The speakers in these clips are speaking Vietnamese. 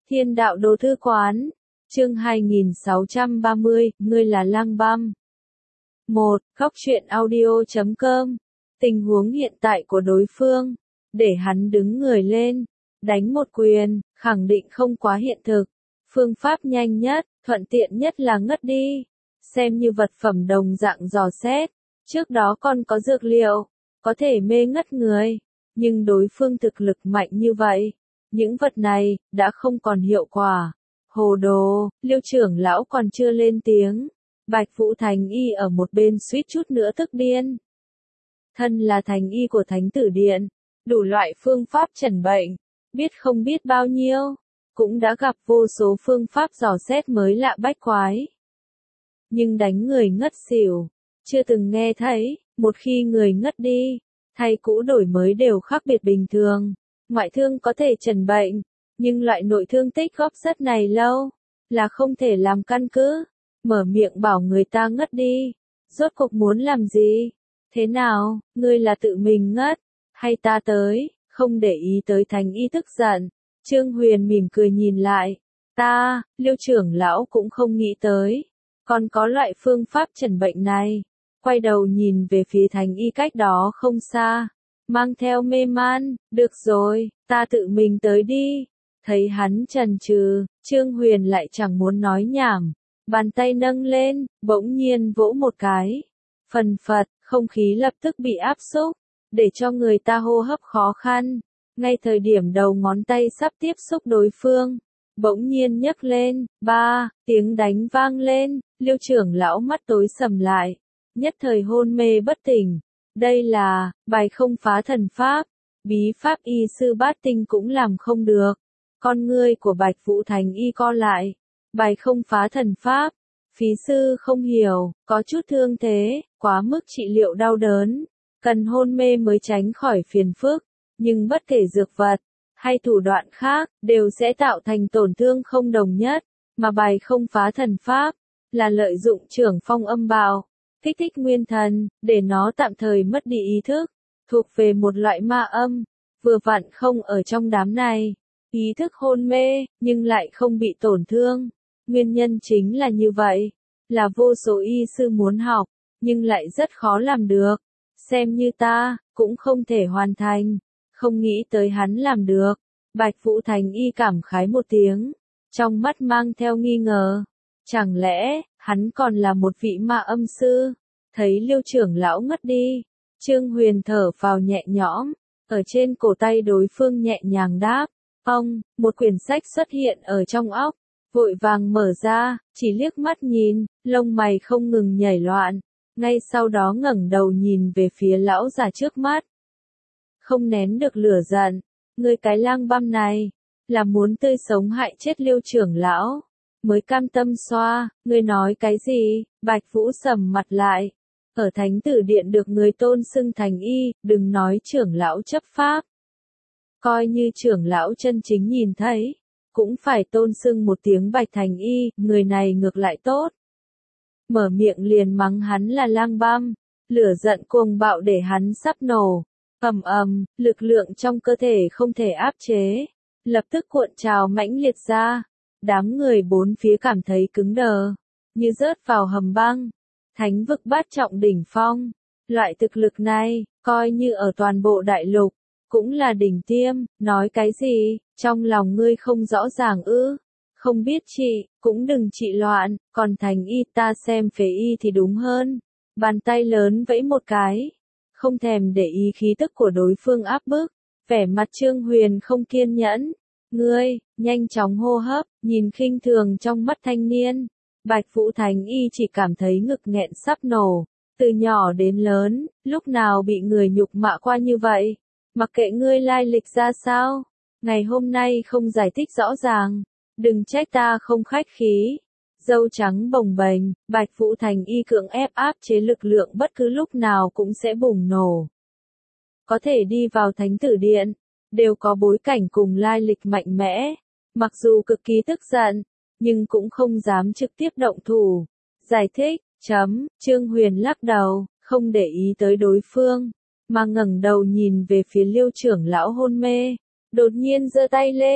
Thiên đạo đồ thư quán, chương 2630, ngươi là lang băm. 1. Góc truyện audio.com. Tình huống hiện tại của đối phương, để hắn đứng người lên, đánh một quyền, khẳng định không quá hiện thực. Phương pháp nhanh nhất, thuận tiện nhất là ngất đi, xem như vật phẩm đồng dạng dò xét. Trước đó còn có dược liệu, có thể mê ngất người, nhưng đối phương thực lực mạnh như vậy, những vật này đã không còn hiệu quả. Hồ đồ, Liêu trưởng lão còn chưa lên tiếng, Bạch Vũ Thành Y ở một bên suýt chút nữa tức điên. Thân là thành y của Thánh Tử Điện, đủ loại phương pháp chẩn bệnh, biết không biết bao nhiêu, cũng đã gặp vô số phương pháp dò xét mới lạ bách quái. Nhưng đánh người ngất xỉu, chưa từng nghe thấy. Một khi người ngất đi, thay cũ đổi mới đều khác biệt bình thường. Ngoại thương có thể chẩn bệnh, nhưng loại nội thương tích góp rất này lâu, là không thể làm căn cứ. Mở miệng bảo người ta ngất đi, rốt cuộc muốn làm gì? Thế nào, ngươi là tự mình ngất, hay ta tới? Không để ý tới Thành Y tức giận, Trương Huyền mỉm cười nhìn lại. Ta, Liêu trưởng lão cũng không nghĩ tới, còn có loại phương pháp chẩn bệnh này. Quay đầu nhìn về phía Thành Y cách đó không xa, mang theo mê man, được rồi, ta tự mình tới đi. Thấy hắn chần chừ, Trương Huyền lại chẳng muốn nói nhảm, bàn tay nâng lên, bỗng nhiên vỗ một cái. Phần phật, không khí lập tức bị áp xúc, để cho người ta hô hấp khó khăn. Ngay thời điểm đầu ngón tay sắp tiếp xúc đối phương, bỗng nhiên nhấc lên, ba, tiếng đánh vang lên, Liêu trưởng lão mắt tối sầm lại, nhất thời hôn mê bất tỉnh. Đây là, bài không phá thần pháp, bí pháp y sư bát tinh cũng làm không được. Con ngươi của Bạch Vũ Thành Y co lại, bài không phá thần pháp, phí sư không hiểu, có chút thương thế, quá mức trị liệu đau đớn, cần hôn mê mới tránh khỏi phiền phức, nhưng bất kể dược vật, hay thủ đoạn khác, đều sẽ tạo thành tổn thương không đồng nhất, mà bài không phá thần pháp, là lợi dụng trưởng phong âm bào, kích thích nguyên thần, để nó tạm thời mất đi ý thức, thuộc về một loại ma âm, vừa vặn không ở trong đám này, ý thức hôn mê, nhưng lại không bị tổn thương. Nguyên nhân chính là như vậy, là vô số y sư muốn học, nhưng lại rất khó làm được. Xem như ta, cũng không thể hoàn thành, không nghĩ tới hắn làm được. Bạch Vũ Thành Y cảm khái một tiếng, trong mắt mang theo nghi ngờ. Chẳng lẽ, hắn còn là một vị ma âm sư? Thấy Liêu trưởng lão ngất đi, Trương Huyền thở phào nhẹ nhõm, ở trên cổ tay đối phương nhẹ nhàng đáp. Ông, một quyển sách xuất hiện ở trong óc, vội vàng mở ra, chỉ liếc mắt nhìn, lông mày không ngừng nhảy loạn, ngay sau đó ngẩng đầu nhìn về phía lão già trước mắt. Không nén được lửa giận, ngươi cái lang băm này, là muốn tươi sống hại chết Liêu trưởng lão, mới cam tâm xoa, ngươi nói cái gì? Bạch Vũ sầm mặt lại, ở Thánh Tử Điện được người tôn xưng thành y, đừng nói trưởng lão chấp pháp. Coi như trưởng lão chân chính nhìn thấy, cũng phải tôn xưng một tiếng Bạch Thành Y, người này ngược lại tốt. Mở miệng liền mắng hắn là lang băm, lửa giận cuồng bạo để hắn sắp nổ. Ầm ầm, lực lượng trong cơ thể không thể áp chế, lập tức cuộn trào mãnh liệt ra. Đám người bốn phía cảm thấy cứng đờ, như rớt vào hầm băng. Thánh vực bát trọng đỉnh phong, loại thực lực này, coi như ở toàn bộ đại lục, cũng là đỉnh tiêm. Nói cái gì, trong lòng ngươi không rõ ràng ư? Không biết trị, cũng đừng trị loạn, còn Thành Y ta xem phế y thì đúng hơn. Bàn tay lớn vẫy một cái, không thèm để ý khí tức của đối phương áp bức, vẻ mặt Trương Huyền không kiên nhẫn. Ngươi, nhanh chóng hô hấp, nhìn khinh thường trong mắt thanh niên. Bạch Vũ Thành Y chỉ cảm thấy ngực nghẹn sắp nổ, từ nhỏ đến lớn, lúc nào bị người nhục mạ qua như vậy, mặc kệ ngươi lai lịch ra sao, ngày hôm nay không giải thích rõ ràng, đừng trách ta không khách khí. Râu trắng bồng bềnh, Bạch Vũ Thành Y cưỡng ép áp chế lực lượng bất cứ lúc nào cũng sẽ bùng nổ. Có thể đi vào Thánh Tử Điện, đều có bối cảnh cùng lai lịch mạnh mẽ, mặc dù cực kỳ tức giận, nhưng cũng không dám trực tiếp động thủ. Giải thích, Trương Huyền lắc đầu, không để ý tới đối phương, mà ngẩng đầu nhìn về phía Liêu trưởng lão hôn mê, đột nhiên giơ tay lên,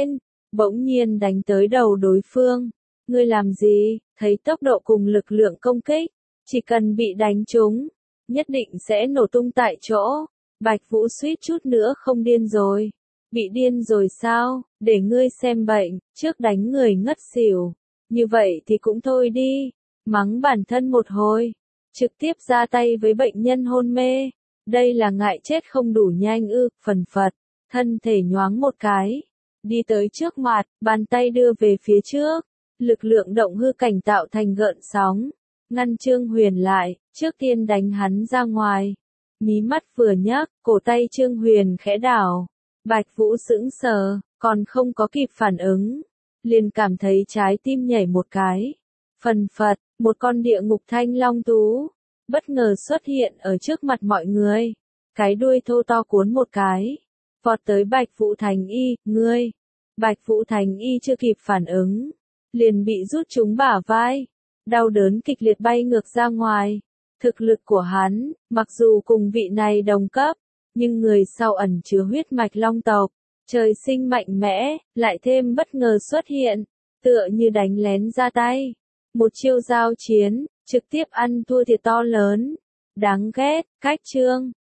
bỗng nhiên đánh tới đầu đối phương. Ngươi làm gì? Thấy tốc độ cùng lực lượng công kích, chỉ cần bị đánh trúng, nhất định sẽ nổ tung tại chỗ. Bạch Vũ suýt chút nữa không điên rồi. Bị điên rồi sao? Để ngươi xem bệnh, trước đánh người ngất xỉu. Như vậy thì cũng thôi đi. Mắng bản thân một hồi, trực tiếp ra tay với bệnh nhân hôn mê. Đây là ngại chết không đủ nhanh ư? Phần phật, thân thể nhoáng một cái, đi tới trước mặt, bàn tay đưa về phía trước. Lực lượng động hư cảnh tạo thành gợn sóng, ngăn Trương Huyền lại, trước tiên đánh hắn ra ngoài. Mí mắt vừa nhấc, cổ tay Trương Huyền khẽ đảo. Bạch Vũ sững sờ, còn không có kịp phản ứng, liền cảm thấy trái tim nhảy một cái. Phần phật, một con địa ngục thanh long thú bất ngờ xuất hiện ở trước mặt mọi người. Cái đuôi thô to cuốn một cái, vọt tới Bạch Vũ Thành Y. Ngươi! Bạch Vũ Thành Y chưa kịp phản ứng, liền bị rút trúng bả vai, đau đớn kịch liệt bay ngược ra ngoài. Thực lực của hắn, mặc dù cùng vị này đồng cấp, nhưng người sau ẩn chứa huyết mạch long tộc, trời sinh mạnh mẽ, lại thêm bất ngờ xuất hiện, tựa như đánh lén ra tay. Một chiêu giao chiến, trực tiếp ăn thua thiệt to lớn. Đáng ghét, cách Trương